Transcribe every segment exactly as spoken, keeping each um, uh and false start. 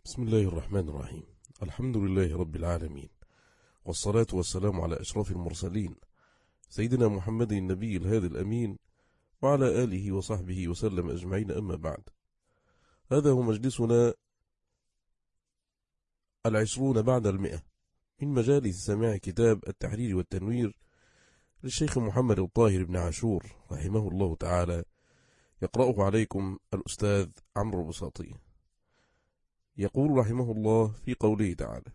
بسم الله الرحمن الرحيم. الحمد لله رب العالمين، والصلاة والسلام على أشرف المرسلين سيدنا محمد النبي الهادي الأمين وعلى آله وصحبه وسلم أجمعين، أما بعد. هذا هو مجلسنا العشرون بعد المئة من مجالس سماع كتاب التحرير والتنوير للشيخ محمد الطاهر بن عاشور رحمه الله تعالى، يقرأه عليكم الأستاذ عمرو البساطي. يقول رحمه الله في قوله تعالى: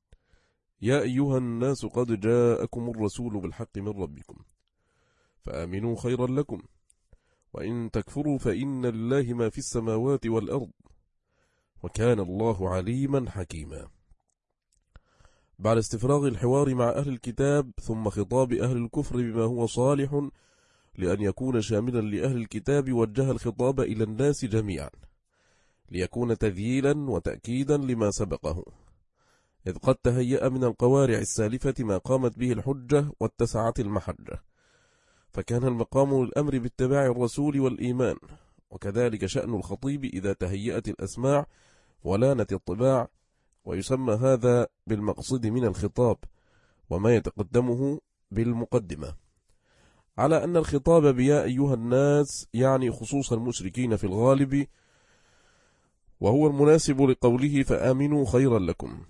يا أيها الناس قد جاءكم الرسول بالحق من ربكم فآمنوا خيرا لكم، وإن تكفروا فإن لله ما في السماوات والأرض وكان الله عليما حكيما. بعد استفراغ الحوار مع أهل الكتاب ثم خطاب أهل الكفر بما هو صالح لأن يكون شاملا لأهل الكتاب، وجه الخطاب إلى الناس جميعا ليكون تذييلا وتأكيدا لما سبقه، إذ قد تهيأ من القوارع السالفة ما قامت به الحجة واتسعت المحجة، فكان المقام للأمر باتباع الرسول والإيمان، وكذلك شأن الخطيب إذا تهيأت الأسماع ولانت الطباع، ويسمى هذا بالمقصد من الخطاب وما يتقدمه بالمقدمة، على أن الخطاب بيا أيها الناس يعني خصوص المشركين في الغالب، وهو المناسب لقوله فآمنوا خيرا لكم.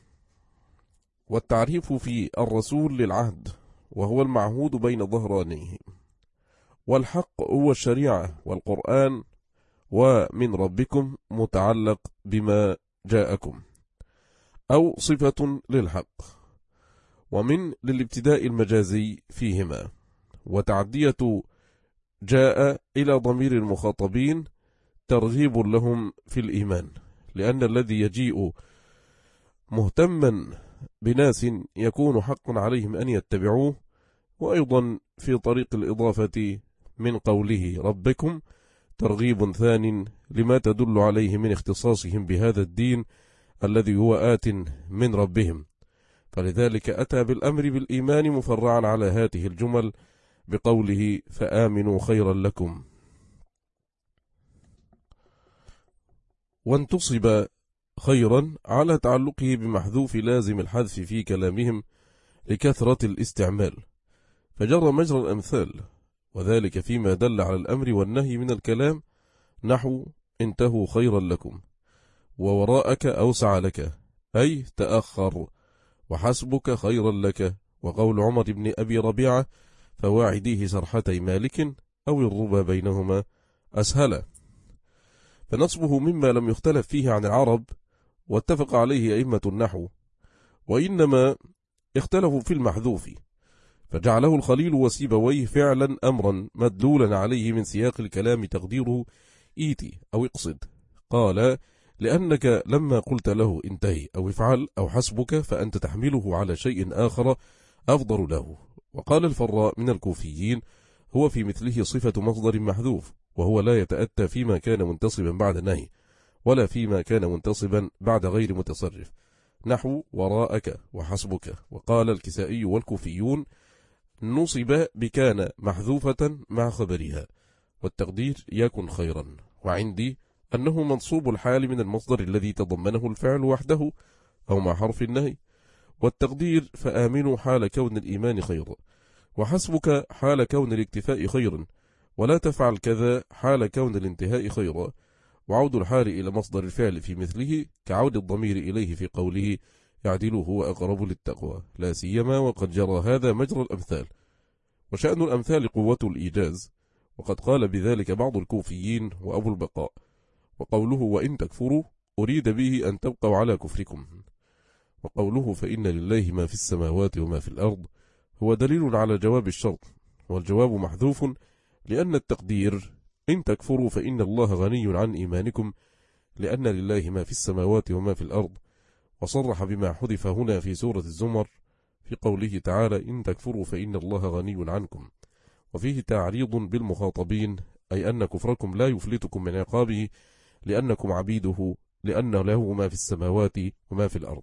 والتعريف في الرسول للعهد وهو المعهود بين ظهرانيه، والحق هو الشريعة والقرآن، ومن ربكم متعلق بما جاءكم أو صفة للحق، ومن للابتداء المجازي فيهما، وتعدية جاء إلى ضمير المخاطبين ترغيب لهم في الإيمان، لأن الذي يجيء مهتما بناس يكون حق عليهم أن يتبعوه. وأيضا في طريق الإضافة من قوله ربكم ترغيب ثان لما تدل عليه من اختصاصهم بهذا الدين الذي هو آت من ربهم، فلذلك أتى بالأمر بالإيمان مفرعا على هذه الجمل بقوله فآمنوا خيرا لكم. وانتصب خيرا على تعلقه بمحذوف لازم الحذف في كلامهم لكثرة الاستعمال، فجر مجرى الأمثال، وذلك فيما دل على الأمر والنهي من الكلام، نحو انتهوا خيرا لكم، ووراءك أوسع لك أي تأخر، وحسبك خيرا لك، وقول عمر بن أبي ربيعة فواعديه سرحتي مالك أو الربا بينهما أسهل. فنصبه مما لم يختلف فيه عن العرب واتفق عليه أئمة النحو، وإنما اختلفوا في المحذوف، فجعله الخليل وسيبويه فعلا أمرا مدلولا عليه من سياق الكلام تقديره إيتي أو اقصد. قال لأنك لما قلت له انتهي أو افعل أو حسبك فأنت تحمله على شيء آخر أفضل له. وقال الفراء من الكوفيين هو في مثله صفة مصدر محذوف، وهو لا يتأتى فيما كان منتصبا بعد نهي ولا فيما كان منتصبا بعد غير متصرف، نحو وراءك وحسبك. وقال الكسائي والكوفيون نصب بكان محذوفة مع خبرها، والتقدير يكن خيرا، وعندي أنه منصوب الحال من المصدر الذي تضمنه الفعل وحده أو مع حرف النهي، والتقدير فآمنوا حال كون الإيمان خيرا، وحسبك حال كون الاكتفاء خيرا، ولا تفعل كذا حال كون الانتهاء خيرا. وعود الحال إلى مصدر الفعل في مثله كعود الضمير إليه في قوله يعدله هو أقرب للتقوى، لا سيما وقد جرى هذا مجرى الأمثال، وشأن الأمثال قوة الإيجاز، وقد قال بذلك بعض الكوفيين وأبو البقاء. وقوله وإن تكفروا أريد به أن تبقوا على كفركم، وقوله فإن لله ما في السماوات وما في الأرض هو دليل على جواب الشرط، والجواب محذوف لأن التقدير إن تكفروا فإن الله غني عن إيمانكم، لأن لله ما في السماوات وما في الأرض. وصرح بما حذف هنا في سورة الزمر في قوله تعالى إن تكفروا فإن الله غني عنكم، وفيه تعريض بالمخاطبين، أي أن كفركم لا يفلتكم من عقابه لأنكم عبيده، لأن له ما في السماوات وما في الأرض.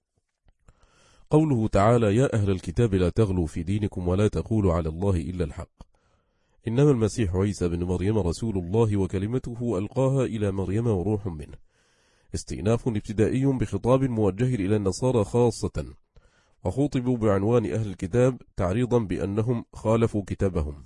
قوله تعالى يا أهل الكتاب لا تغلوا في دينكم ولا تقولوا على الله إلا الحق، إنما المسيح عيسى بن مريم رسول الله وكلمته ألقاها إلى مريم وروح منه، استئناف ابتدائي بخطاب موجه إلى النصارى خاصة، وخوطبوا بعنوان أهل الكتاب تعريضا بأنهم خالفوا كتابهم.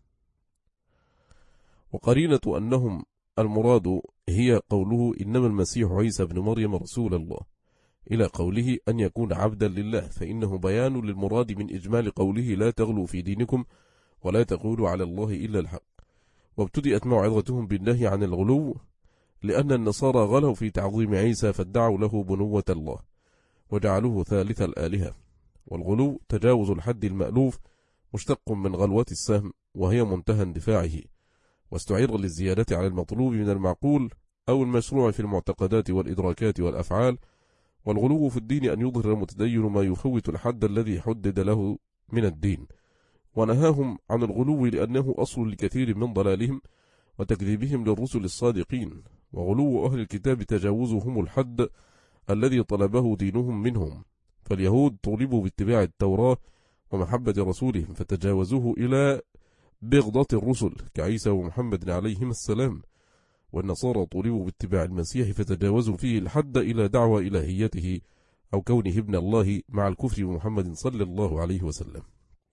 وقرينة أنهم المراد هي قوله إنما المسيح عيسى بن مريم رسول الله، إلى قوله أن يكون عبدا لله، فإنه بيان للمراد من إجمال قوله لا تغلوا في دينكم ولا تقولوا على الله إلا الحق. وابتدأت موعظتهم بالنهي عن الغلو، لأن النصارى غلوا في تعظيم عيسى فادعوا له بنوة الله وجعلوه ثالث الآلهة. والغلو تجاوز الحد المألوف مشتق من غلوة السهم، وهي منتهى اندفاعه، واستعير للزيادة على المطلوب من المعقول أو المشروع في المعتقدات والإدراكات والأفعال. والغلو في الدين أن يظهر المتدين ما يفوت الحد الذي حدد له من الدين، ونهاهم عن الغلو لأنه أصل لكثير من ضلالهم وتكذيبهم للرسل الصادقين. وغلو أهل الكتاب تجاوزهم الحد الذي طلبه دينهم منهم، فاليهود طولبوا باتباع التوراة ومحبة رسولهم فتجاوزوه إلى بغضة الرسل كعيسى ومحمد عليهم السلام، والنصارى طولبوا باتباع المسيح فتجاوزوا فيه الحد إلى دعوى إلهيته أو كونه ابن الله مع الكفر بمحمد صلى الله عليه وسلم.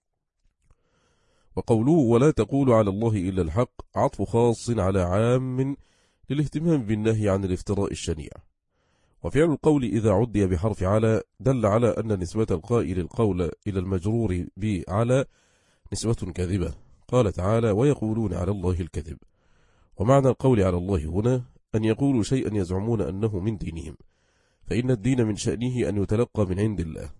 وقوله ولا تقولوا على الله إلا الحق عطف خاص على عام للاهتمام بالنهي عن الافتراء الشنيع. وفعل القول إذا عدي بحرف على دل على أن نسبة القائل القول إلى المجرور بعلى نسبة كاذبة. قال تعالى ويقولون على الله الكذب. ومعنى القول على الله هنا أن يقولوا شيئا يزعمون أنه من دينهم، فإن الدين من شأنه أن يتلقى من عند الله.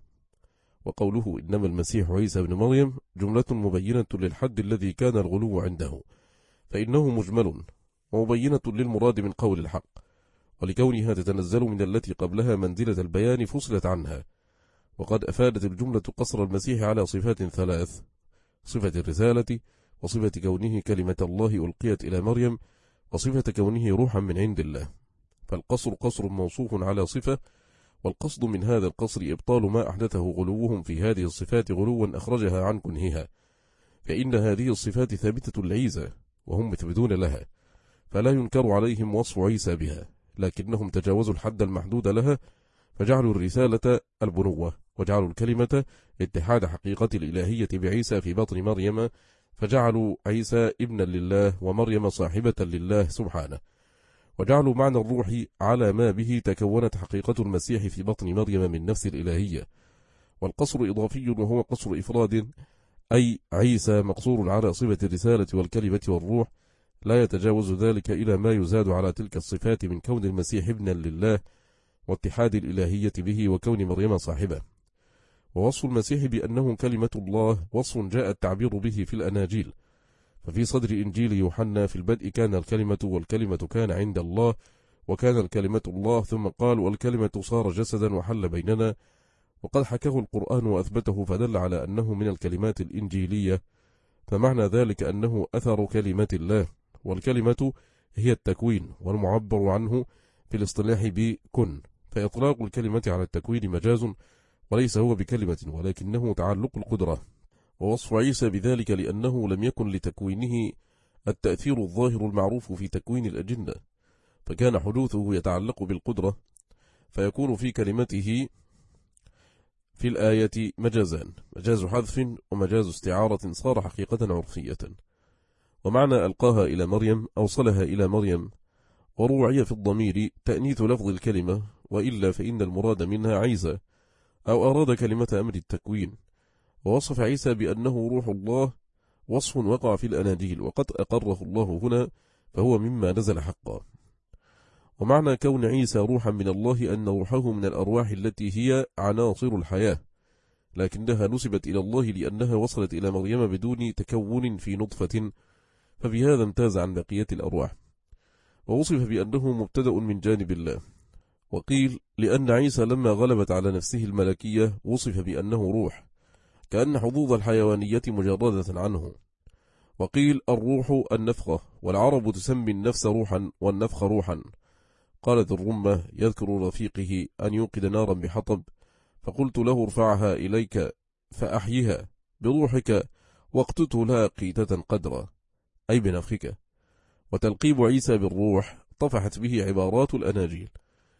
وقوله إنما المسيح عيسى بن مريم جملة مبينة للحد الذي كان الغلو عنده، فإنه مجمل ومبينة للمراد من قول الحق، ولكونها تتنزل من التي قبلها منزلة البيان فصلت عنها. وقد أفادت الجملة قصر المسيح على صفات ثلاث: صفة الرسالة، وصفة كونه كلمة الله ألقيت إلى مريم، وصفة كونه روحا من عند الله. فالقصر قصر موصوف على صفة، والقصد من هذا القصر إبطال ما أحدثه غلوهم في هذه الصفات غلوا أخرجها عن كنهها، فإن هذه الصفات ثابتة لعيسى وهم مثبتون لها، فلا ينكر عليهم وصف عيسى بها، لكنهم تجاوزوا الحد المحدود لها فجعلوا الرسالة البنوة، وجعلوا الكلمة اتحاد حقيقة الإلهية بعيسى في بطن مريم، فجعلوا عيسى ابنا لله ومريم صاحبة لله سبحانه، وجعلوا معنى الروح على ما به تكونت حقيقة المسيح في بطن مريم من نفس الإلهية. والقصر إضافي وهو قصر إفراد، أي عيسى مقصور على صفة الرسالة والكلمة والروح، لا يتجاوز ذلك إلى ما يزاد على تلك الصفات من كون المسيح ابنا لله واتحاد الإلهية به وكون مريم صاحبة. ووصف المسيح بأنه كلمة الله وصف جاء التعبير به في الأناجيل، ففي صدر إنجيل يوحنا في البدء كان الكلمة والكلمة كان عند الله وكان الكلمة الله، ثم قال والكلمة صار جسدا وحل بيننا. وقد حكاه القرآن وأثبته فدل على أنه من الكلمات الإنجيلية، فمعنى ذلك أنه أثر كلمة الله، والكلمة هي التكوين والمعبر عنه في الاصطلاح بكن، فإطلاق الكلمة على التكوين مجاز وليس هو بكلمة ولكنه تعلق القدرة. ووصف عيسى بذلك لأنه لم يكن لتكوينه التأثير الظاهر المعروف في تكوين الأجنة، فكان حدوثه يتعلق بالقدرة، فيكون في كلمته في الآية مجازان: مجاز حذف ومجاز استعارة صار حقيقة عرفية. ومعنى ألقاها إلى مريم أوصلها إلى مريم، وروعي في الضمير تأنيث لفظ الكلمة، وإلا فإن المراد منها عيسى، أو أراد كلمة أمر التكوين. ووصف عيسى بأنه روح الله وصف وقع في الأناجيل وقد أقره الله هنا، فهو مما نزل حقا. ومعنى كون عيسى روحا من الله أن روحه من الأرواح التي هي عناصر الحياة، لكنها نسبت إلى الله لأنها وصلت إلى مريم بدون تكون في نطفة، فبهذا امتاز عن بقية الأرواح. ووصف بأنه مبتدأ من جانب الله. وقيل لأن عيسى لما غلبت على نفسه الملكية وصف بأنه روح، كأن حظوظ الحيوانية مجردة عنه. وقيل الروح النفخة، والعرب تسمي النفس روحا والنفخ روحا. قالت الرمة يذكر رفيقه أن يوقد نارا بحطب، فقلت له ارفعها إليك فأحيها بروحك واقتته لها قيتة قدرا، أي بنفخك. وتلقيب عيسى بالروح طفحت به عبارات الأناجيل،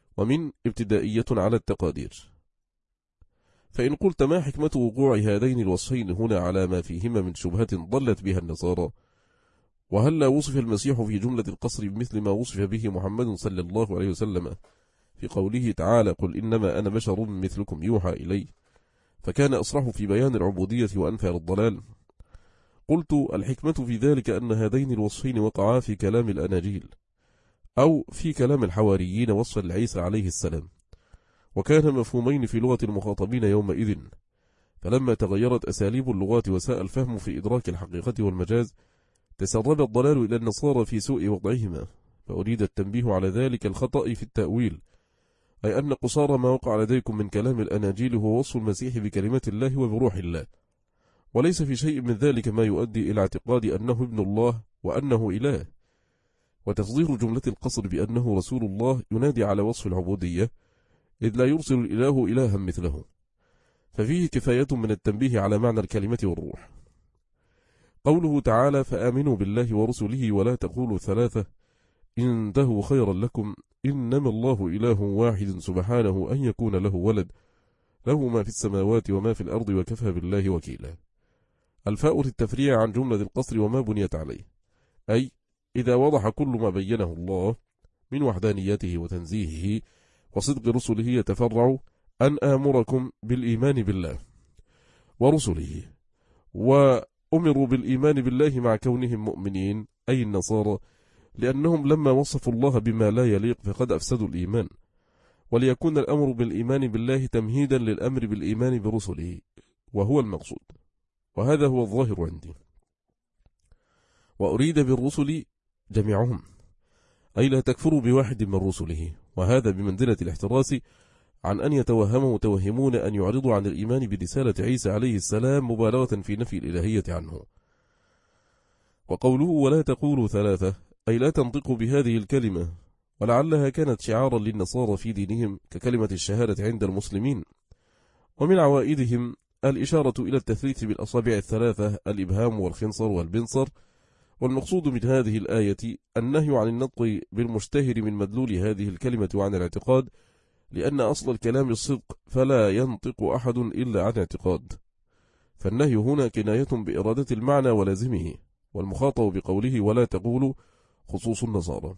ومن ابتدائية على التقادير. فإن قلت ما حكمة وقوع هذين الوصفين هنا على ما فيهما من شبهة ضلت بها النصارى؟ وهل لا وصف المسيح في جملة القصر بمثل ما وصف به محمد صلى الله عليه وسلم في قوله تعالى قل إنما أنا بشر مثلكم يوحى إلي، فكان أصرح في بيان العبودية وأنفى الضلال؟ قلت الحكمة في ذلك أن هذين الوصفين وقعا في كلام الأناجيل أو في كلام الحواريين وصفا لعيسى عليه السلام، وكان مفهومين في لغة المخاطبين يومئذ، فلما تغيرت أساليب اللغات وساء الفهم في إدراك الحقيقة والمجاز تسرب الضلال إلى النصارى في سوء وضعهما، فأريد التنبيه على ذلك الخطأ في التأويل، أي أن قصار ما وقع لديكم من كلام الأناجيل هو وصف المسيح بكلمة الله وبروح الله، وليس في شيء من ذلك ما يؤدي إلى اعتقاد أنه ابن الله وأنه إله. وتصدير جملة القصر بأنه رسول الله ينادي على وصف العبودية، إذ لا يرسل الإله إلها مثله، ففيه كفاية من التنبيه على معنى الكلمة والروح. قوله تعالى فآمنوا بالله ورسله ولا تقولوا ثلاثة انتهوا خيرا لكم إنما الله إله واحد سبحانه أن يكون له ولد له ما في السماوات وما في الأرض وكفى بالله وكيلا. الفاء للتفريع عن جملة القصر وما بنيت عليه، أي إذا وضح كل ما بينه الله من وحدانيته وتنزيهه وصدق رسله يتفرع أن آمركم بالإيمان بالله ورسله، وأمروا بالإيمان بالله مع كونهم مؤمنين أي النصارى، لأنهم لما وصفوا الله بما لا يليق فقد أفسدوا الإيمان، وليكون الأمر بالإيمان بالله تمهيدا للأمر بالإيمان برسله، وهو المقصود، وهذا هو الظاهر عندي. وأريد بالرسل جميعهم، أي لا تكفروا بواحد من رسله، وهذا بمنزلة الاحتراس عن أن يتوهم متوهمون أن يعرضوا عن الإيمان برسالة عيسى عليه السلام مبالغة في نفي الإلهية عنه. وقوله ولا تقولوا ثلاثة أي لا تنطقوا بهذه الكلمة، ولعلها كانت شعارا للنصارى في دينهم ككلمة الشهادة عند المسلمين، ومن عوائدهم الإشارة إلى التثليث بالأصابع الثلاثة الإبهام والخنصر والبنصر. والمقصود من هذه الآية النهي عن النطق بالمشتهر من مدلول هذه الكلمة وعن الاعتقاد، لأن أصل الكلام الصدق فلا ينطق أحد إلا عن اعتقاد، فالنهي هنا كناية بإرادة المعنى ولازمه، والمخاطب بقوله ولا تقولوا خصوص النصارى.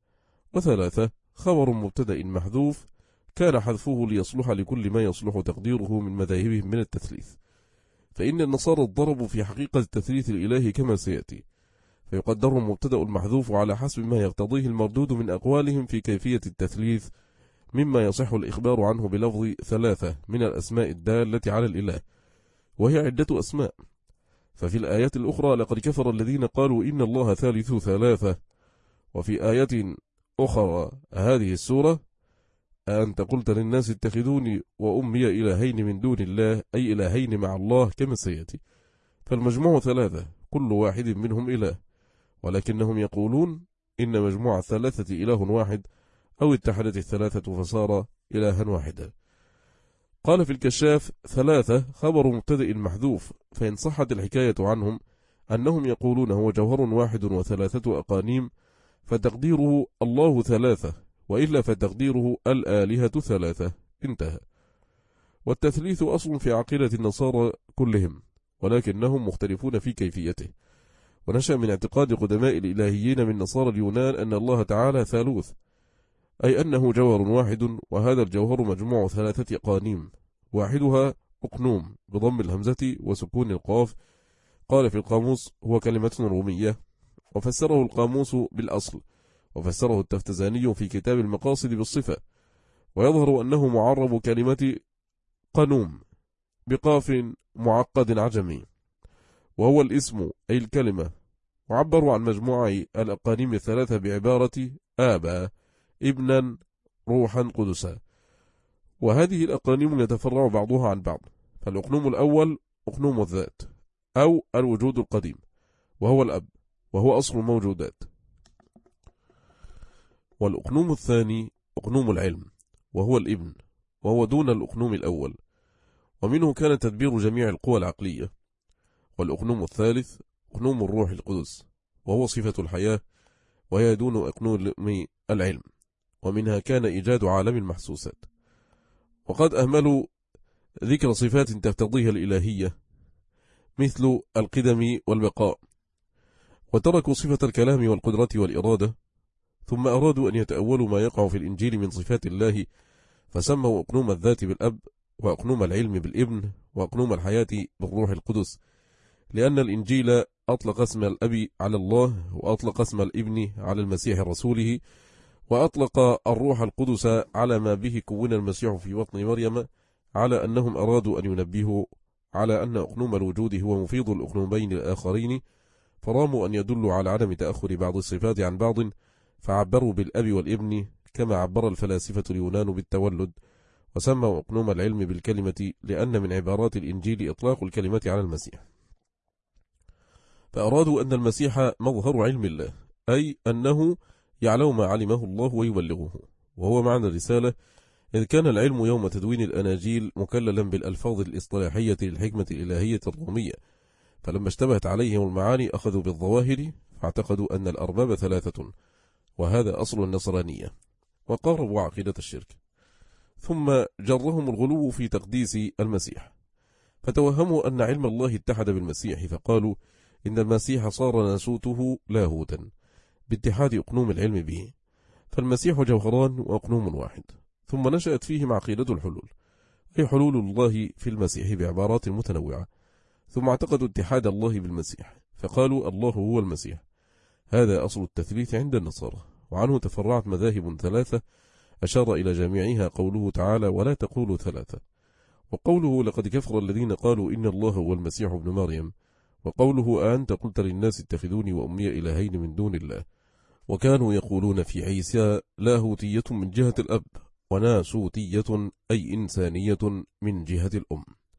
وثلاثة خبر مبتدأ محذوف كان حذفه ليصلح لكل ما يصلح تقديره من مذاهبهم من التثليث، فإن النصارى ضربوا في حقيقة التثليث الإلهي كما سيأتي، فيقدر المبتدأ المحذوف على حسب ما يقتضيه المردود من أقوالهم في كيفية التثليث، مما يصح الإخبار عنه بلفظ ثلاثة من الأسماء الدالة على الإله، وهي عدة أسماء. ففي الآيات الأخرى لقد كفر الذين قالوا إن الله ثالث ثلاثة، وفي آية أخرى هذه السورة أنت قلت للناس اتخذوني وأمي إلهين من دون الله أي إلهين مع الله كما سيأتي، فالمجموع ثلاثة كل واحد منهم إله، ولكنهم يقولون إن مجموع الثلاثة إله واحد أو اتحدت الثلاثة فصار إلها واحدا. قال في الكشاف ثلاثة خبر مبتدئ محذوف، فإن صحت الحكاية عنهم أنهم يقولون هو جوهر واحد وثلاثة أقانيم فتقديره الله ثلاثة، وإلا فتقديره الآلهة ثلاثة، انتهى. والتثليث أصل في عقيدة النصارى كلهم، ولكنهم مختلفون في كيفيته، ونشأ من اعتقاد قدماء الإلهيين من نصارى اليونان أن الله تعالى ثالوث، أي أنه جوهر واحد، وهذا الجوهر مجموع ثلاثة أقانيم، واحدها أقنوم بضم الهمزة وسكون القاف. قال في القاموس هو كلمة رومية، وفسره القاموس بالأصل، وفسره التفتزاني في كتاب المقاصد بالصفة، ويظهر أنه معرب كلمة قنوم بقاف معقد عجمي، وهو الاسم أي الكلمة، وعبروا عن مجموعة الأقانيم الثلاثة بعبارة آبا ابنا روحا قدسا. وهذه الأقانيم يتفرع بعضها عن بعض، فالأقنوم الأول أقنوم الذات أو الوجود القديم، وهو الأب وهو أصل الموجودات. والأقنوم الثاني أقنوم العلم وهو الابن، وهو دون الأقنوم الأول، ومنه كان تدبير جميع القوى العقلية. والأقنوم الثالث أقنوم الروح القدس، وهو صفة الحياة، وهي دون أقنوم العلم، ومنها كان إيجاد عالم المحسوسات. وقد أهملوا ذكر صفات تقتضيها الإلهية مثل القدم والبقاء، وتركوا صفة الكلام والقدرة والإرادة، ثم أرادوا أن يتأولوا ما يقع في الإنجيل من صفات الله، فسموا أقنوم الذات بالأب، وأقنوم العلم بالابن، وأقنوم الحياة بالروح القدس، لأن الإنجيل أطلق اسم الأب على الله، وأطلق اسم الابن على المسيح رسوله، وأطلق الروح القدس على ما به كون المسيح في بطن مريم، على أنهم أرادوا أن ينبهوا على أن أقنوم الوجود هو مفيض الأقنومين الآخرين، فراموا أن يدلوا على عدم تأخر بعض الصفات عن بعض، فعبروا بالأب والابن كما عبر الفلاسفة اليونان بالتولد، وسموا أقنوم العلم بالكلمة، لأن من عبارات الإنجيل إطلاق الكلمة على المسيح. فأرادوا أن المسيح مظهر علم الله، أي أنه يعلم ما علمه الله ويبلغه، وهو معنى الرسالة، إذ كان العلم يوم تدوين الأناجيل مكللا بالألفاظ الاصطلاحية للحكمة الإلهية الرومية، فلما اشتبهت عليهم المعاني أخذوا بالظواهر، فاعتقدوا أن الأرباب ثلاثة، وهذا أصل النصرانية، وقاربوا عقيدة الشرك. ثم جرهم الغلو في تقديس المسيح، فتوهموا أن علم الله اتحد بالمسيح، فقالوا إن المسيح صار ناسوته لاهوتا باتحاد أقنوم العلم به، فالمسيح جوهران وأقنوم واحد. ثم نشأت فيهم عقيدة الحلول، أي حلول الله في المسيح بعبارات متنوعة، ثم اعتقدوا اتحاد الله بالمسيح، فقالوا الله هو المسيح. هذا أصل التثليث عند النصارى، وعنه تفرعت مذاهب ثلاثة أشار إلى جميعها قوله تعالى ولا تقولوا ثلاثة، وقوله لقد كفر الذين قالوا إن الله هو المسيح ابن مريم، وقوله أأنت قلت للناس اتخذوني وأمي إلهين من دون الله، وكانوا يقولون في عيسى لاهوتية من جهة الأب، وناسوتية أي إنسانية من جهة الأم.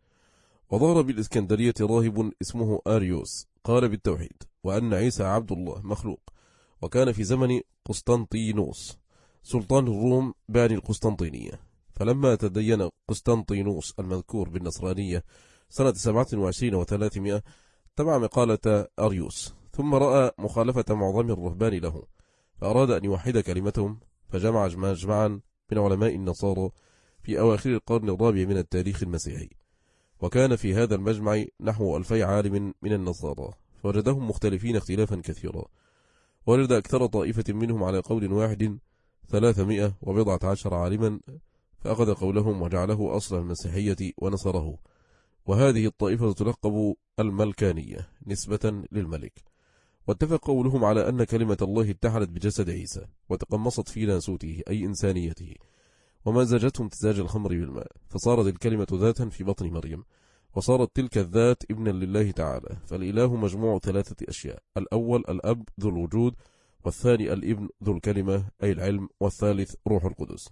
وظهر بالإسكندرية راهب اسمه آريوس قال بالتوحيد، وأن عيسى عبد الله مخلوق، وكان في زمن قسطنطينوس سلطان الروم باني القسطنطينية، فلما تدين قسطنطينوس المذكور بالنصرانية سنة سبعة وعشرين وثلاثمائة تبع مقالة أريوس، ثم رأى مخالفة معظم الرهبان له، فأراد أن يوحد كلمتهم، فجمع مجمعا من علماء النصارى في أواخر القرن الرابع من التاريخ المسيحي، وكان في هذا المجمع نحو ألفي عالم من النصارى، فوجدهم مختلفين اختلافا كثيرا، ورد أكثر طائفة منهم على قول واحد ثلاثمائة وبضعة عشر عالما، فأخذ قولهم وجعله أصل المسيحية ونصره، وهذه الطائفة تلقب الملكانية نسبة للملك. واتفق قولهم على أن كلمة الله اتحدت بجسد عيسى، وتقمصت في ناسوته أي إنسانيته، ومزجته امتزاج الخمر بالماء، فصارت الكلمة ذاتا في بطن مريم، وصارت تلك الذات ابنا لله تعالى. فالإله مجموع ثلاثة أشياء: الأول الأب ذو الوجود، والثاني الابن ذو الكلمة أي العلم، والثالث روح القدس.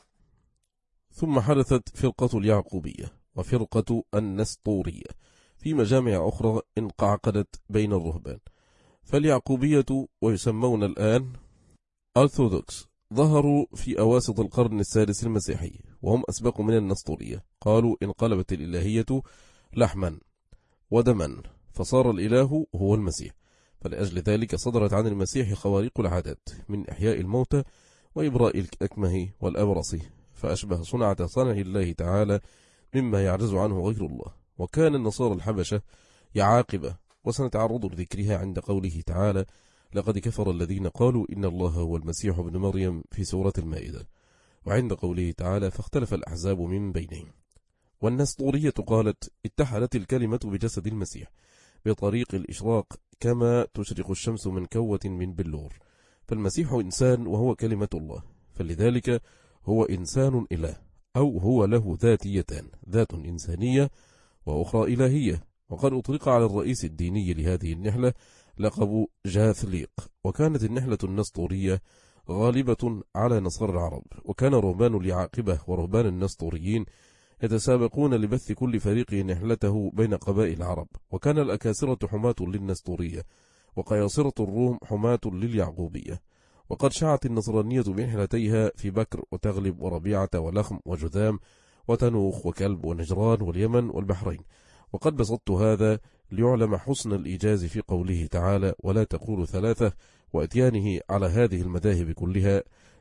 ثم حدثت فرقة اليعقوبية وفرقة النسطورية في مجامع أخرى انقعقدت بين الرهبان. فاليعقوبية ويسمون الآن أرثوذكس ظهروا في أواسط القرن السادس المسيحي، وهم أسبق من النسطورية. قالوا انقلبت الإلهية لحما ودما، فصار الإله هو المسيح، فلأجل ذلك صدرت عن المسيح خوارق العادات من إحياء الموتى وإبراء الأكمه والأبرص، فأشبه صنعة صنع الله تعالى مما يعجز عنه غير الله. وكان النصارى الحبشة يعاقبة، وسنتعرض لذكرها عند قوله تعالى لقد كفر الذين قالوا إن الله هو المسيح ابن مريم في سورة المائدة، وعند قوله تعالى فاختلف الأحزاب من بينهم. والنسطورية قالت اتحدت الكلمة بجسد المسيح بطريق الإشراق كما تشرق الشمس من كوة من بلور، فالمسيح إنسان وهو كلمة الله، فلذلك هو إنسان إله، أو هو له ذاتيتان، ذات إنسانية وأخرى إلهية. وقد أطلق على الرئيس الديني لهذه النحلة لقب جاثليق. وكانت النحلة النسطورية غالبة على نصارى العرب، وكان رهبان اليعاقبة ورهبان النسطوريين يتسابقون لبث كل فريق نحلته بين قبائل العرب، وكان الأكاسرة حماة للنسطورية، وقياصرة الروم حماة لليعقوبية. وقد شاعت النصرانية بنحلتيها في بكر وتغلب وربيعة ولخم وجذام وتنوخ وكلب ونجران واليمن والبحرين. وقد بسطت هذا ليعلم حسن الإيجاز في قوله تعالى ولا تقولوا ثلاثة، واتيانه على هذه المذاهب كلها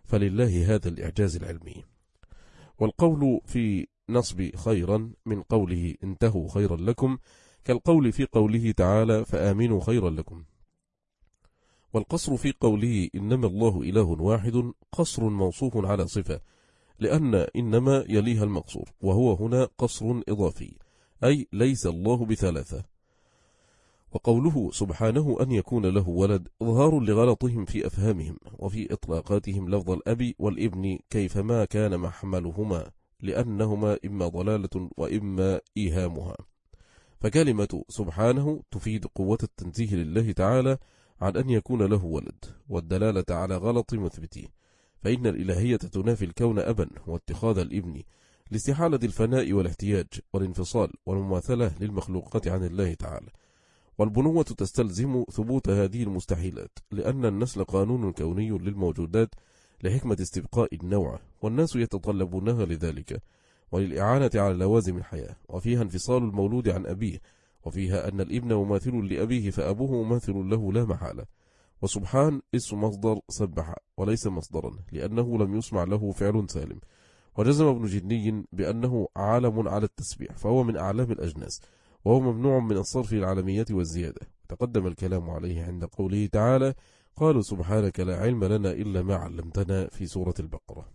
فلله هذا الإعجاز العلمي. والقول في نصب خيرا من قوله انتهوا خيرا لكم كالقول في قوله تعالى فآمنوا خيرا لكم. والقصر في قوله إنما الله إله واحد قصر موصوف على صفة، لأن إنما يليها المقصور، وهو هنا قصر إضافي، أي ليس الله بثلاثة. وقوله سبحانه أن يكون له ولد إظهار لغلطهم في أفهامهم وفي إطلاقاتهم لفظ الأب والابن كيفما كان محملهما، لأنهما إما ضلالة وإما إيهامها. فكلمة سبحانه تفيد قوة التنزيه لله تعالى عن أن يكون له ولد، والدلالة على غلط مثبتيه، فإن الإلهية تنافي الكون أبا واتخاذ الابن لاستحالة الفناء والاحتياج والانفصال والمماثلة للمخلوقات عن الله تعالى. والبنوة تستلزم ثبوت هذه المستحيلات، لأن النسل قانون كوني للموجودات لحكمة استبقاء النوع، والناس يتطلبونها لذلك وللإعانة على لوازم الحياة، وفيها انفصال المولود عن أبيه، وفيها أن الابن مماثل لأبيه فأبوه مماثل له لا محالة. وسبحان اسم مصدر سبح وليس مصدرا، لأنه لم يسمع له فعل سالم. وجزم ابن جني بأنه عالم على التسبيح، فهو من أعلام الأجناس، وهو ممنوع من الصرف العالمية والزيادة. تقدم الكلام عليه عند قوله تعالى قالوا سبحانك لا علم لنا إلا ما علمتنا في سورة البقرة.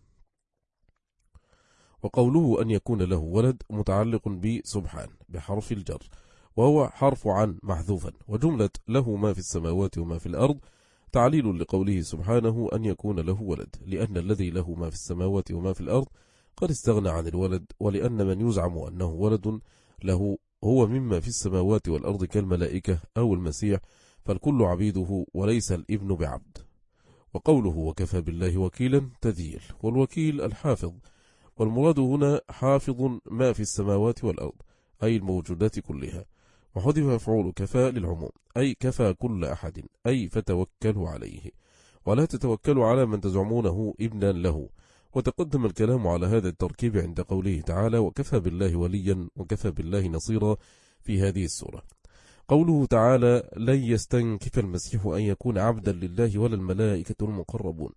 وقوله أن يكون له ولد متعلق بسبحان بحرف الجر، وهو حرف عن محذوفا، وجملة له ما في السماوات وما في الأرض تعليل لقوله سبحانه أن يكون له ولد، لأن الذي له ما في السماوات وما في الأرض قد استغنى عن الولد، ولأن من يزعم أنه ولد له هو مما في السماوات والأرض كالملائكة أو المسيح، فالكل عبيده وليس الابن بعبد. وقوله وكفى بالله وكيلا تذييل، والوكيل الحافظ، والمراد هنا حافظ ما في السماوات والأرض أي الموجودات كلها، وحذف مفعول كفى للعموم أي كفى كل أحد، أي فتوكلوا عليه ولا تتوكلوا على من تزعمونه ابنا له. وتقدم الكلام على هذا التركيب عند قوله تعالى وكفى بالله وليا وكفى بالله نصيرا في هذه السورة. قوله تعالى لن يستنكف المسيح أن يكون عبدا لله ولا الملائكة المقربون،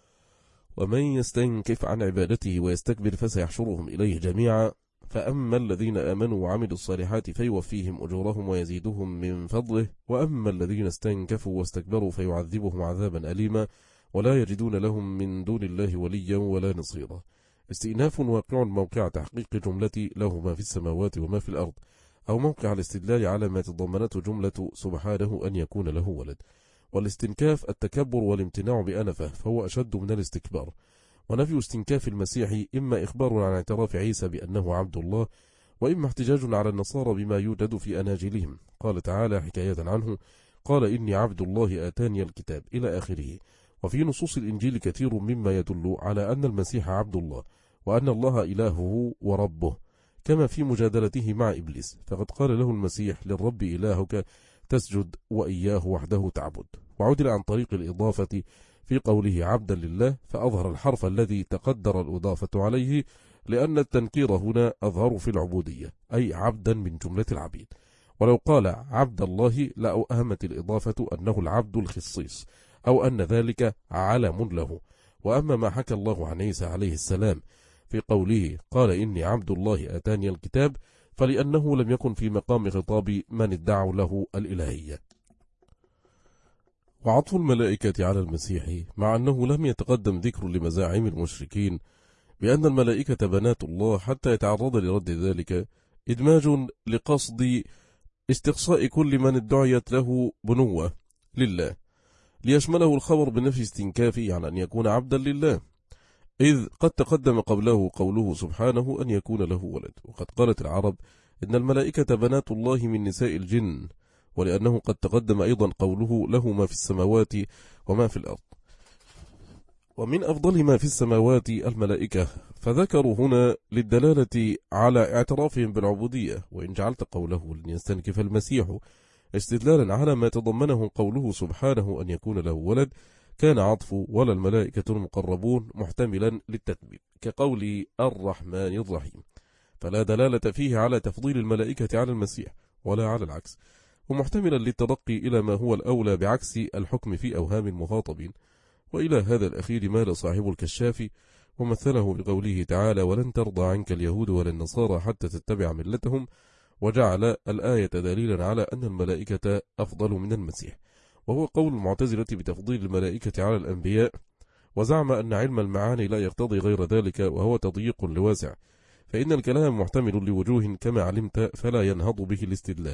ومن يستنكف عن عبادته ويستكبر فسيحشرهم إليه جميعا، فأما الذين آمنوا وعملوا الصالحات فيوفيهم أجورهم ويزيدهم من فضله، وأما الذين استنكفوا واستكبروا فيعذبهم عذابا أليما ولا يجدون لهم من دون الله وليا ولا نصيرا. استئناف واقع موقع تحقيق جملة له ما في السماوات وما في الأرض، أو موقع الاستدلال على ما تضمنته جملة سبحانه أن يكون له ولد. والاستنكاف التكبر والامتناع بأنفه، فهو أشد من الاستكبار. ونفي استنكاف المسيح إما إخبار عن اعتراف عيسى بأنه عبد الله، وإما احتجاج على النصارى بما يوجد في أناجيلهم. قال تعالى حكاية عنه قال إني عبد الله آتاني الكتاب إلى آخره. وفي نصوص الإنجيل كثير مما يدل على أن المسيح عبد الله، وأن الله إلهه وربه، كما في مجادلته مع إبليس، فقد قال له المسيح للرب إلهك تسجد وإياه وحده تعبد. وعدل عن طريق الإضافة في قوله عبدا لله، فأظهر الحرف الذي تقدر الإضافة عليه، لأن التنكير هنا أظهر في العبودية أي عبدا من جملة العبيد. ولو قال عبد الله لأوهمت الإضافة أنه العبد الخصيص، أو أن ذلك علم له. وأما ما حكى الله عن عيسى عليه السلام في قوله قال إني عبد الله آتاني الكتاب، فلأنه لم يكن في مقام خطاب من ادعوا له الإلهية. وعطف الملائكة على المسيح، مع أنه لم يتقدم ذكر لمزاعم المشركين بأن الملائكة بنات الله حتى يتعرض لرد ذلك، إدماج لقصد استقصاء كل من ادعيت له بنوة لله، ليشمله الخبر بنفي استنكافه عن أن يكون عبدا لله، إذ قد تقدم قبله قوله سبحانه أن يكون له ولد. وقد قالت العرب إن الملائكة بنات الله من نساء الجن، ولأنه قد تقدم أيضا قوله له ما في السماوات وما في الأرض. ومن أفضل ما في السماوات الملائكة، فذكروا هنا للدلالة على اعترافهم بالعبودية. وإن جعلت قوله لن يستنكف المسيح استدلالا على ما تضمنه قوله سبحانه أن يكون له ولد، كان عطف ولا الملائكة المقربون محتملا للتثبيت كقول الرحمن الرحيم، فلا دلالة فيه على تفضيل الملائكة على المسيح ولا على العكس، ومحتملا للترقي إلى ما هو الأولى بعكس الحكم في أوهام المخاطبين. وإلى هذا الأخير مال صاحب الكشاف ومثله بقوله تعالى ولن ترضى عنك اليهود ولا النصارى حتى تتبع ملتهم، وجعل الآية دليلا على أن الملائكة أفضل من المسيح، وهو قول المعتزلة بتفضيل الملائكة على الأنبياء، وزعم أن علم المعاني لا يقتضي غير ذلك، وهو تضييق لواسع، فإن الكلام محتمل لوجوه كما علمت فلا ينهض به الاستدلال.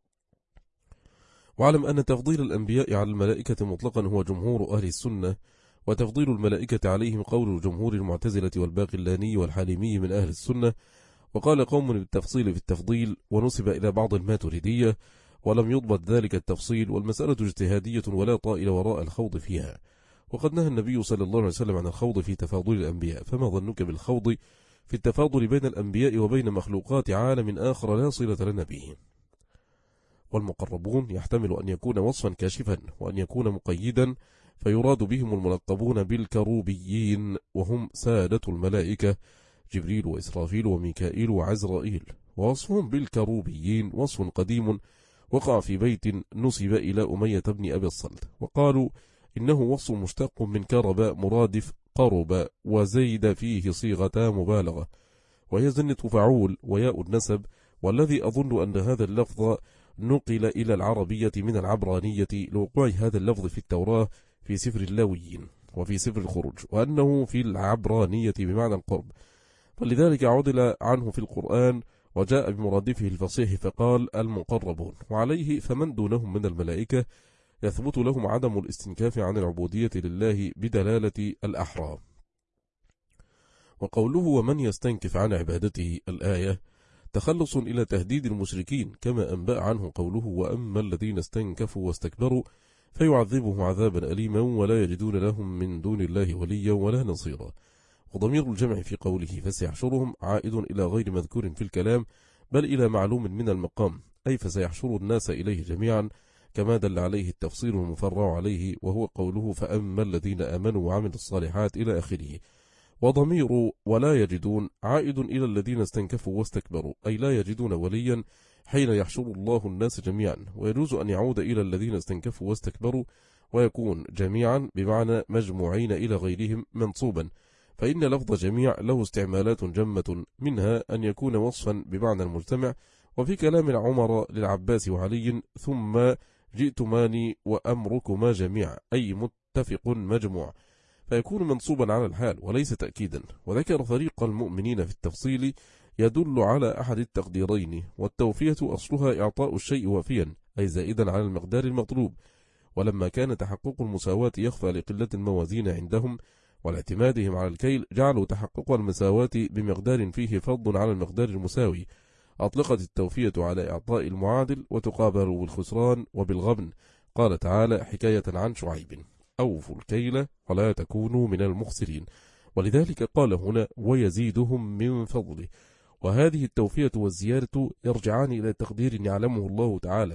واعلم أن تفضيل الأنبياء على الملائكة مطلقا هو جمهور أهل السنة، وتفضيل الملائكة عليهم قول جمهور المعتزلة والباقلاني والحليمي من أهل السنة. وقال قوم بالتفصيل في التفضيل ونسب إلى بعض الماتريدية، ولم يضبط ذلك التفصيل، والمسألة اجتهادية ولا طائل وراء الخوض فيها. وقد نهى النبي صلى الله عليه وسلم عن الخوض في تفاضل الأنبياء، فما ظنك بالخوض في التفاضل بين الأنبياء وبين مخلوقات عالم آخر لا صلة لنا به؟ والمقربون يحتمل أن يكون وصفا كاشفا وأن يكون مقيدا، فيراد بهم الملقبون بالكروبيين، وهم سادة الملائكة جبريل وإسرافيل وميكائيل وعزرائيل. ووصفهم بالكروبيين وصف قديم وقع في بيت نسب إلى أمية بن أبي الصلت، وقالوا إنه وصف مشتق من كرب مرادف قرب، وزيد فيه صيغة مبالغة، وهي زنة فعول وياء النسب، والذي أظن أن هذا اللفظ نقل إلى العربية من العبرانية لوقوع هذا اللفظ في التوراة في سفر اللاويين وفي سفر الخروج، وأنه في العبرانية بمعنى القرب، فلذلك عدل عنه في القرآن وجاء بمرادفه الفصيح فقال المقربون، وعليه فمن دونهم من الملائكة يثبت لهم عدم الاستنكاف عن العبودية لله بدلالة الأحرام. وقوله ومن يستنكف عن عبادته الآية تخلص إلى تهديد المشركين، كما أنبأ عنه قوله وأما الذين استنكفوا واستكبروا فيعذبهم عذابا أليما ولا يجدون لهم من دون الله وليا ولا نصيرا. وضمير الجمع في قوله فسيحشرهم عائد إلى غير مذكور في الكلام، بل إلى معلوم من المقام، أي فسيحشر الناس إليه جميعا، كما دل عليه التفصيل المفرع عليه، وهو قوله فأما الذين آمنوا وعملوا الصالحات إلى آخره. وضمير ولا يجدون عائد إلى الذين استنكفوا واستكبروا، أي لا يجدون وليا حين يحشر الله الناس جميعا، ويجوز أن يعود إلى الذين استنكفوا واستكبروا ويكون جميعا بمعنى مجموعين إلى غيرهم منصوبا، فإن لفظ جميع له استعمالات جمة، منها أن يكون وصفا بمعنى المجتمع، وفي كلام عمر للعباس وعلي ثم جئتماني وأمركما جميع، أي متفق مجموع، فيكون منصوبا على الحال وليس تأكيدا. وذكر فريق المؤمنين في التفصيل يدل على أحد التقديرين، والتوفية أصلها إعطاء الشيء وافيا أي زائدا على المقدار المطلوب، ولما كان تحقق المساواة يخفى لقلة الموازين عندهم والاعتمادهم على الكيل، جعلوا تحقق المساواة بمقدار فيه فضل على المقدار المساوي، أطلقت التوفية على إعطاء المعادل وتقابل بالخسران وبالغبن. قال تعالى حكاية عن شعيب أوفوا الكيل ولا تكونوا من المخسرين، ولذلك قال هنا ويزيدهم من فضله. وهذه التوفية والزيادة يرجعان إلى تقدير يعلمه الله تعالى.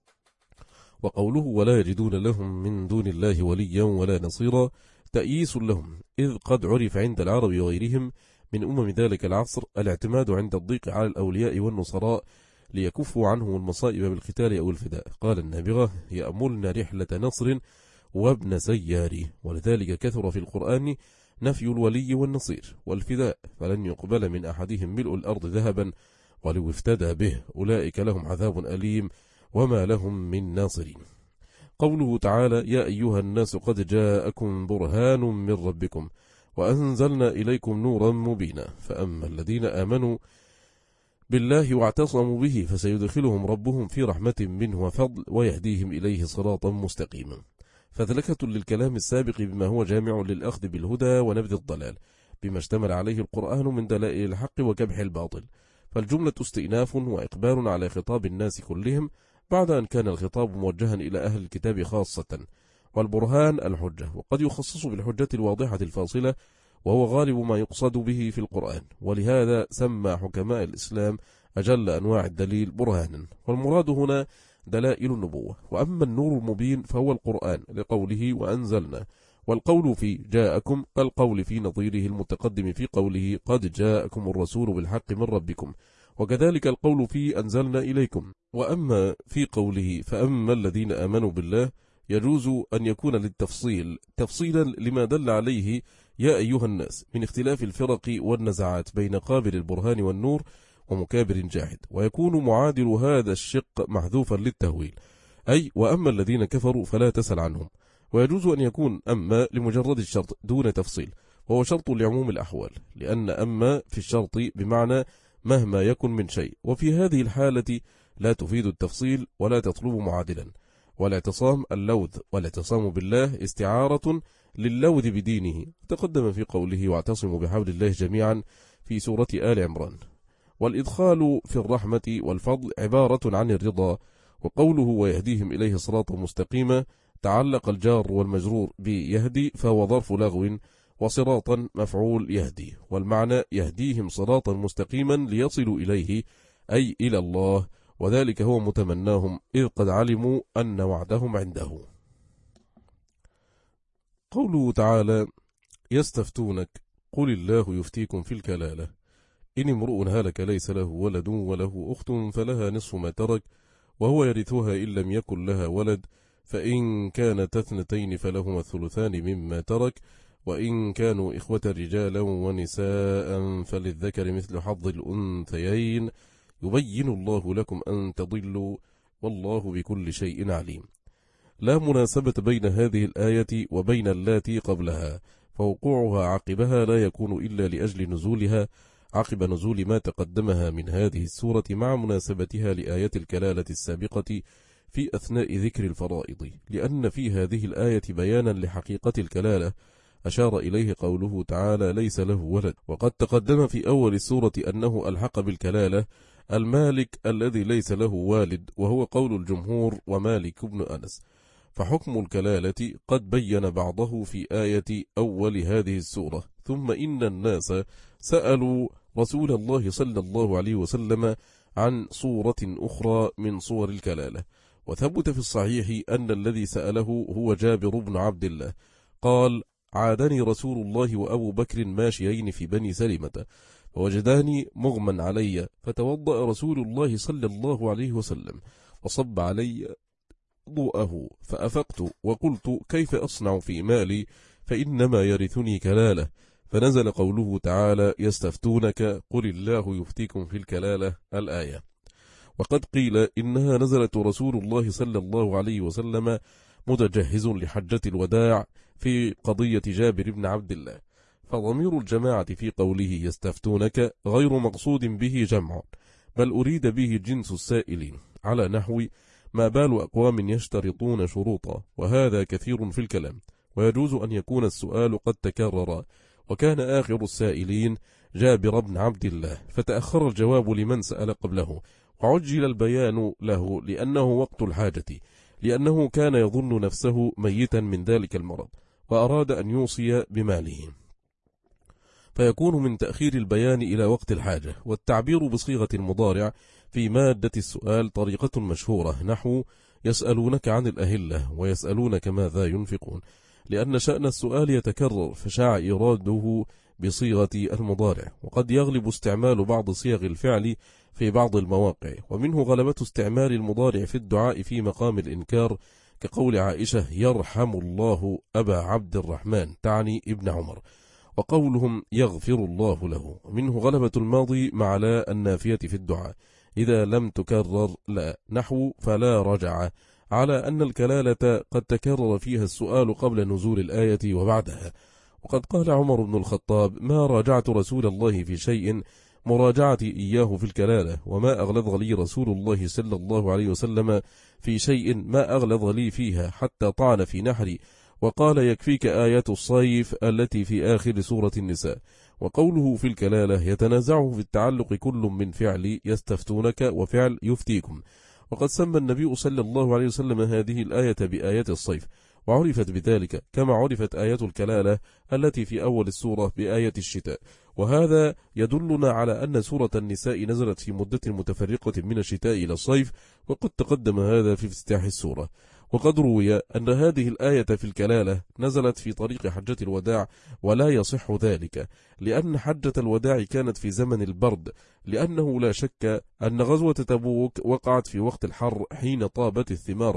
وقوله ولا يجدون لهم من دون الله وليا ولا نصيرا تأييس لهم، إذ قد عرف عند العرب وغيرهم من أمم ذلك العصر الاعتماد عند الضيق على الأولياء والنصراء ليكفوا عنهم المصائب بالقتال أو الفداء. قال النابغة يأملن رحلة نصر وابن سياري، ولذلك كثر في القرآن نفي الولي والنصير والفداء، فلن يقبل من أحدهم ملء الأرض ذهبا ولو افتدى به، أولئك لهم عذاب أليم وما لهم من ناصرين. قوله تعالى يا أيها الناس قد جاءكم برهان من ربكم وأنزلنا إليكم نورا مبينا، فأما الذين آمنوا بالله واعتصموا به فسيدخلهم ربهم في رحمة منه وفضل ويهديهم إليه صراطا مستقيما. فذلكة للكلام السابق بما هو جامع للأخذ بالهدى ونبذ الضلال، بما اشتمل عليه القرآن من دلائل الحق وكبح الباطل، فالجملة استئناف وإقبال على خطاب الناس كلهم بعد أن كان الخطاب موجها إلى أهل الكتاب خاصة. والبرهان الحجة، وقد يخصص بالحجة الواضحة الفاصلة، وهو غالب ما يقصد به في القرآن، ولهذا سمى حكماء الإسلام أجل أنواع الدليل برهانا. والمراد هنا دلائل النبوة. وأما النور المبين فهو القرآن لقوله وأنزلنا، والقول في جاءكم كالقول في نظيره المتقدم في قوله قد جاءكم الرسول بالحق من ربكم، وكذلك القول في أنزلنا إليكم. وأما في قوله فأما الذين آمنوا بالله يجوز أن يكون للتفصيل تفصيلا لما دل عليه يا أيها الناس من اختلاف الفرق والنزعات بين قابل البرهان والنور ومكابر جاحد، ويكون معادل هذا الشق محذوفا للتهويل، أي وأما الذين كفروا فلا تسل عنهم. ويجوز أن يكون أما لمجرد الشرط دون تفصيل، وهو شرط لعموم الأحوال، لأن أما في الشرط بمعنى مهما يكن من شيء، وفي هذه الحالة لا تفيد التفصيل ولا تطلب معادلا. والاعتصام اللوذ، والاعتصام بالله استعارة للوذ بدينه، تقدم في قوله واعتصموا بحبل الله جميعا في سورة آل عمران. والإدخال في الرحمة والفضل عبارة عن الرضا، وقوله ويهديهم إليه صراطا مستقيما تعلق الجار والمجرور بيهدي فهو ظرف لغو، وصراطا مفعول يهدي، والمعنى يهديهم صراطا مستقيما ليصلوا إليه أي إلى الله، وذلك هو متمناهم إذ قد علموا أن وعدهم عنده. قوله تعالى يستفتونك قل الله يفتيكم في الكلالة إن امرؤ هلك ليس له ولد وله أخت فلها نصف ما ترك وهو يرثها إن لم يكن لها ولد فإن كانت اثنتين فلهما الثلثان مما ترك وإن كانوا إخوة رجالا ونساء فللذكر مثل حظ الأنثيين يبين الله لكم أن تضلوا والله بكل شيء عليم. لا مناسبة بين هذه الآية وبين اللاتي قبلها، فوقوعها عقبها لا يكون إلا لأجل نزولها عقب نزول ما تقدمها من هذه السورة مع مناسبتها لآية الكلالة السابقة في أثناء ذكر الفرائض، لأن في هذه الآية بيانا لحقيقة الكلالة أشار إليه قوله تعالى ليس له ولد، وقد تقدم في أول السورة أنه ألحق بالكلالة المالك الذي ليس له والد، وهو قول الجمهور ومالك بن أنس، فحكم الكلالة قد بين بعضه في آية أول هذه السورة. ثم إن الناس سألوا رسول الله صلى الله عليه وسلم عن صورة أخرى من صور الكلالة، وثبت في الصحيح أن الذي سأله هو جابر بن عبد الله قال عادني رسول الله وأبو بكر ماشيين في بني سلمة فوجداني مغمى علي فتوضأ رسول الله صلى الله عليه وسلم وصب علي ضوءه فأفقت وقلت كيف أصنع في مالي فإنما يرثني كلالة، فنزل قوله تعالى يستفتونك قل الله يفتيكم في الكلالة الآية. وقد قيل إنها نزلت رسول الله صلى الله عليه وسلم متجهز لحجة الوداع في قضية جابر بن عبد الله، فضمير الجماعة في قوله يستفتونك غير مقصود به جمع، بل أريد به جنس السائلين، على نحو ما بال أقوام يشترطون شروطا، وهذا كثير في الكلام، ويجوز أن يكون السؤال قد تكرر وكان آخر السائلين جابر بن عبد الله فتأخر الجواب لمن سأل قبله، وعجل البيان له لأنه وقت الحاجة، لأنه كان يظن نفسه ميتا من ذلك المرض وأراد أن يوصي بماله، فيكون من تأخير البيان إلى وقت الحاجة. والتعبير بصيغة المضارع في مادة السؤال طريقة مشهورة، نحو يسألونك عن الأهلة ويسألونك ماذا ينفقون، لأن شأن السؤال يتكرر فشاع إراده بصيغة المضارع، وقد يغلب استعمال بعض صيغ الفعل في بعض المواقع، ومنه غلبة استعمال المضارع في الدعاء في مقام الإنكار كقول عائشة يرحم الله أبا عبد الرحمن تعني ابن عمر، وقولهم يغفر الله له، منه غلبة الماضي مع لا النافية في الدعاء إذا لم تكرر لا، نحو فلا رجع، على أن الكلالة قد تكرر فيها السؤال قبل نزول الآية وبعدها. وقد قال عمر بن الخطاب ما راجعت رسول الله في شيء مراجعتي إياه في الكلالة، وما أغلظ لي رسول الله صلى الله عليه وسلم في شيء ما أغلظ لي فيها حتى طعن في نحري، وقال يكفيك آيات الصيف التي في آخر سورة النساء. وقوله في الكلالة يتنازعه في التعلق كل من فعل يستفتونك وفعل يفتيكم، وقد سمى النبي صلى الله عليه وسلم هذه الآية بآيات الصيف، وعرفت بذلك كما عرفت آيات الكلالة التي في أول السورة بآية الشتاء. وهذا يدلنا على أن سورة النساء نزلت في مدة متفرقة من الشتاء إلى الصيف، وقد تقدم هذا في افتتاح السورة. وقد روي أن هذه الآية في الكلالة نزلت في طريق حجة الوداع، ولا يصح ذلك، لأن حجة الوداع كانت في زمن البرد، لأنه لا شك أن غزوة تبوك وقعت في وقت الحر حين طابت الثمار،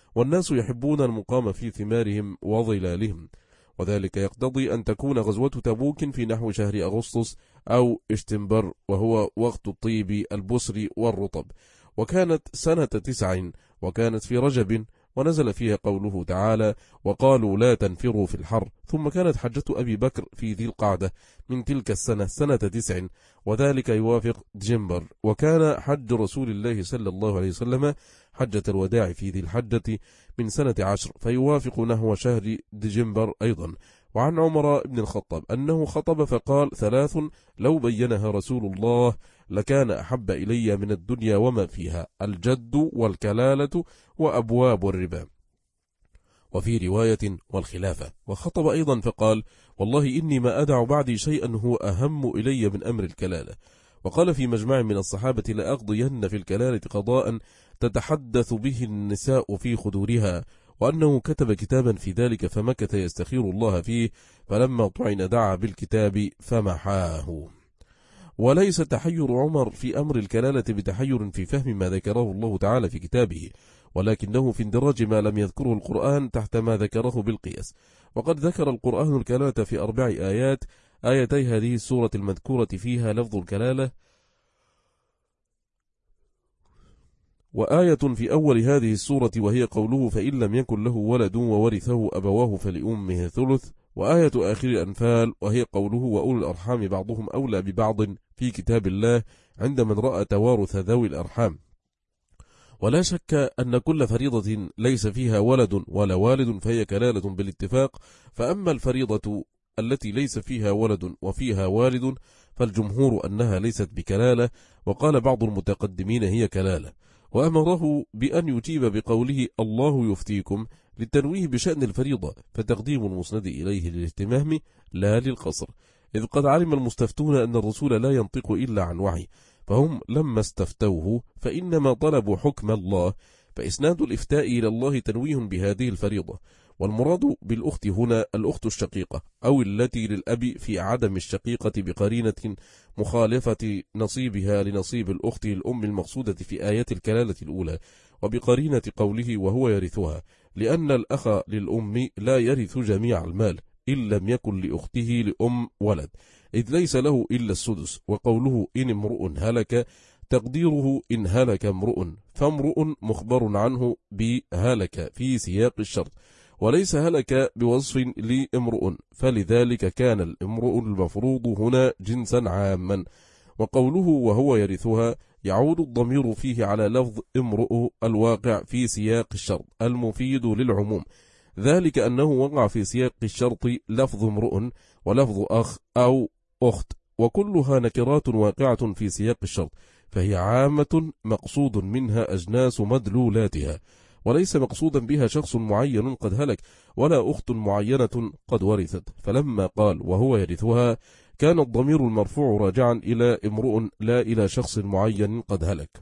والناس يحبون المقام في ثمارهم وظلالهم، وذلك يقتضي أن تكون غزوة تبوك في نحو شهر أغسطس أو اشتنبر، وهو وقت الطيب البسر والرطب، وكانت سنة تسع، وكانت في رجب، ونزل فيها قوله تعالى: وقالوا لا تنفروا في الحر. ثم كانت حجة أبي بكر في ذي القعدة من تلك السنة سنة تسع، وذلك يوافق دجنبر. وكان حج رسول الله صلى الله عليه وسلم حجة الوداع في ذي الحجة من سنة عشر، فيوافق نحو شهر دجنبر أيضا. وعن عمر بن الخطاب أنه خطب فقال: ثلاث لو بينها رسول الله لكان أحب إلي من الدنيا وما فيها: الجد والكلالة وأبواب الربا. وفي رواية: والخلافة. وخطب أيضا فقال: والله إني ما أدع بعدي شيئا هو أهم إلي من أمر الكلالة. وقال في مجمع من الصحابة: لأقضين في الكلالة قضاء تتحدث به النساء في خدورها، وأنه كتب كتابا في ذلك فمكث يستخير الله فيه، فلما طعن دعا بالكتاب فمحاه. وليس تحير عمر في أمر الكلالة بتحير في فهم ما ذكره الله تعالى في كتابه، ولكنه في اندراج ما لم يذكره القرآن تحت ما ذكره بالقياس. وقد ذكر القرآن الكلالة في أربع آيات، آيتي هذه السورة المذكورة فيها لفظ الكلالة، وآية في أول هذه السورة وهي قوله: فإن لم يكن له ولد وورثه أبواه فلأمه ثلث، وآية آخر الأنفال وهي قوله: وأولو الأرحام بعضهم أولى ببعض في كتاب الله عند من رأى توارث ذوي الأرحام. ولا شك أن كل فريضة ليس فيها ولد ولا والد فهي كلالة بالاتفاق، فأما الفريضة التي ليس فيها ولد وفيها والد فالجمهور أنها ليست بكلالة، وقال بعض المتقدمين هي كلالة، وأمره بأن يجيب بقوله: الله يفتيكم للتنويه بشأن الفريضة، فتقديم المسند إليه للاهتمام لا للقصر، إذ قد علم المستفتون أن الرسول لا ينطق إلا عن وحي، فهم لما استفتوه فإنما طلبوا حكم الله، فإسناد الإفتاء إلى الله تنويه بهذه الفريضة. والمراد بالأخت هنا الأخت الشقيقة أو التي للأب في عدم الشقيقة بقرينة مخالفة نصيبها لنصيب الأخت الأم المقصودة في آيات الكلالة الأولى، وبقرينة قوله: وهو يرثها، لأن الأخ للأم لا يرث جميع المال إن لم يكن لأخته لأم ولد، إذ ليس له إلا السدس. وقوله: إن امرؤ هلك تقديره إن هلك امرؤ، فامرؤ مخبر عنه بهلك في سياق الشرط، وليس هلك بوصف لامرؤ، فلذلك كان الامرؤ المفروض هنا جنسا عاما. وقوله: وهو يرثها يعود الضمير فيه على لفظ امرؤ الواقع في سياق الشرط المفيد للعموم، ذلك أنه وقع في سياق الشرط لفظ امرؤ ولفظ أخ أو أخت، وكلها نكرات واقعة في سياق الشرط، فهي عامة مقصود منها أجناس مدلولاتها، وليس مقصودا بها شخص معين قد هلك ولا أخت معينة قد ورثت. فلما قال: وهو يرثها، كان الضمير المرفوع راجعا إلى امرؤ لا إلى شخص معين قد هلك،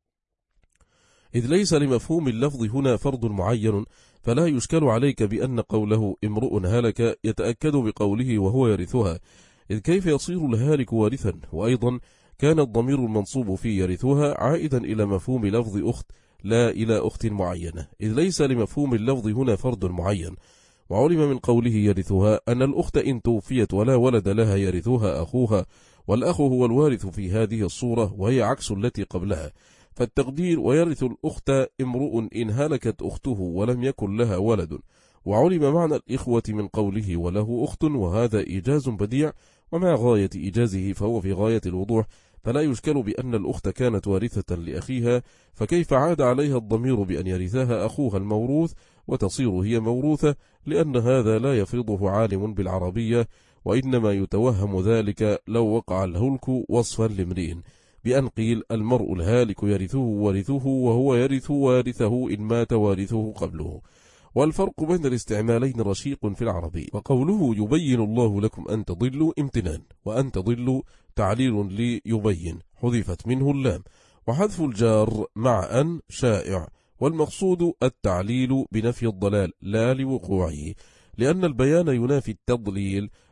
إذ ليس لمفهوم اللفظ هنا فرض معين، فلا يشكل عليك بأن قوله امرؤ هلك يتأكد بقوله وهو يرثها، إذ كيف يصير الهالك وارثا؟ وأيضا كان الضمير المنصوب في يرثها عائدا إلى مفهوم لفظ أخت لا إلى أخت معينة، إذ ليس لمفهوم اللفظ هنا فرض معين. وعلم من قوله يرثها أن الأخت إن توفيت ولا ولد لها يرثها أخوها، والأخ هو الوارث في هذه الصورة، وهي عكس التي قبلها، فالتقدير: ويرث الأخت امرؤ إن هلكت أخته ولم يكن لها ولد. وعلم معنى الإخوة من قوله وله أخت، وهذا إيجاز بديع، ومع غاية إيجازه فهو في غاية الوضوح، فلا يشكل بأن الأخت كانت وارثة لأخيها، فكيف عاد عليها الضمير بأن يرثها أخوها الموروث وتصير هي موروثة، لأن هذا لا يفرضه عالم بالعربية، وإنما يتوهم ذلك لو وقع الهلك وصفا لامرئ بأن قيل: المرء الهالك يرثه ورثه وهو يرث وارثه إن مات وارثه قبله. والفرق بين الاستعمالين رشيق في العربي. وقوله يبين الله لكم أن تضلوا امتنان، وأن تضلوا تعليل ليبين حذفت منه اللام، وحذف الجار مع أن شائع، والمقصود التعليل بنفي الضلال لا لوقوعه، لأن البيان ينافي التضليل،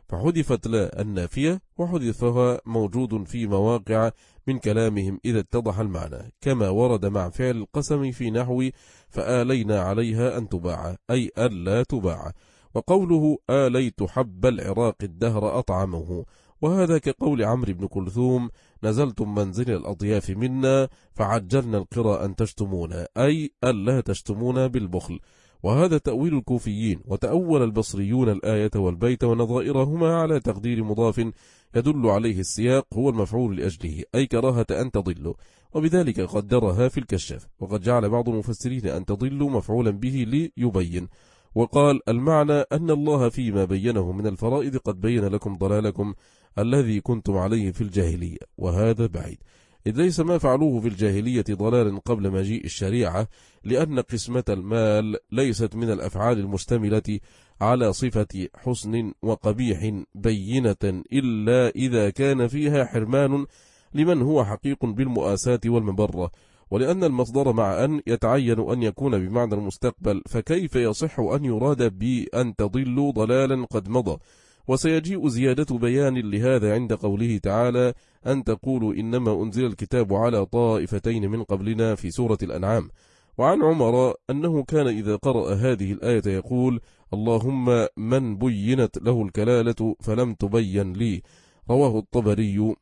فحذفت لا النافية وحذفها موجود في مواقع من كلامهم إذا اتضح المعنى، كما ورد مع فعل القسم في نحو فآلينا عليها أن تباع، أي ألا تباع. وقوله آليت حب العراق الدهر أطعمه، وهذا كقول عمرو بن كلثوم نزلتم منزل الأضياف منا فعجلنا القرى أن تشتمونا، أي ألا تشتمونا بالبخل. وهذا تأويل الكوفيين، وتأول البصريون الآية والبيت ونظائرهما على تقدير مضاف يدل عليه السياق هو المفعول لأجله، أي كراهة أن تضلوا، وبذلك قدرها في الكشاف. وقد جعل بعض المفسرين أن تضلوا مفعولا به ليبين، وقال المعنى أن الله فيما بينه من الفرائض قد بين لكم ضلالكم الذي كنتم عليه في الجاهلية، وهذا بعيد، إذ ليس ما فعلوه في الجاهلية ضلالا قبل مجيء الشريعة، لأن قسمة المال ليست من الأفعال المشتملة على صفة حسن وقبيح بينة إلا إذا كان فيها حرمان لمن هو حقيق بالمؤاساة والمبرة، ولأن المصدر مع أن يتعين أن يكون بمعنى المستقبل، فكيف يصح أن يراد بأن تضلوا ضلالا قد مضى. وسيجيء زيادة بيان لهذا عند قوله تعالى أن تقولوا إنما أنزل الكتاب على طائفتين من قبلنا في سورة الأنعام. وعن عمر أنه كان إذا قرأ هذه الآية يقول اللهم من بينت له الكلالة فلم تبين لي، رواه الطبري،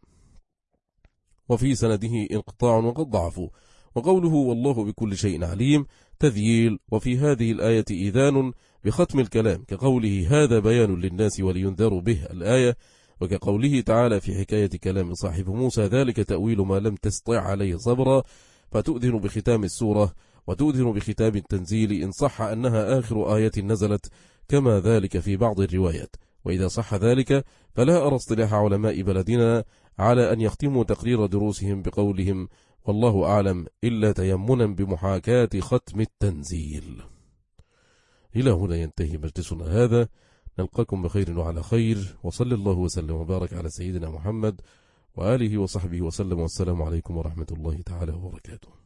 وفي سنده انقطاع وقد ضعفوا. وقوله والله بكل شيء عليم تذييل، وفي هذه الآية إذان بختم الكلام كقوله هذا بيان للناس ولينذروا به الآية، وكقوله تعالى في حكاية كلام صاحب موسى ذلك تأويل ما لم تستطع عليه صبرا، فتؤذن بختام السورة وتؤذن بختام التنزيل إن صح أنها آخر آية نزلت، كما ذلك في بعض الروايات. وإذا صح ذلك فلا أرى اصطلاح علماء بلدنا على أن يختموا تقرير دروسهم بقولهم والله أعلم إلا تيمنا بمحاكاة ختم التنزيل. إلى هنا ينتهي مجلسنا هذا، نلقاكم بخير وعلى خير، وصلى الله وسلم وبارك على سيدنا محمد وآله وصحبه وسلم، والسلام عليكم ورحمة الله تعالى وبركاته.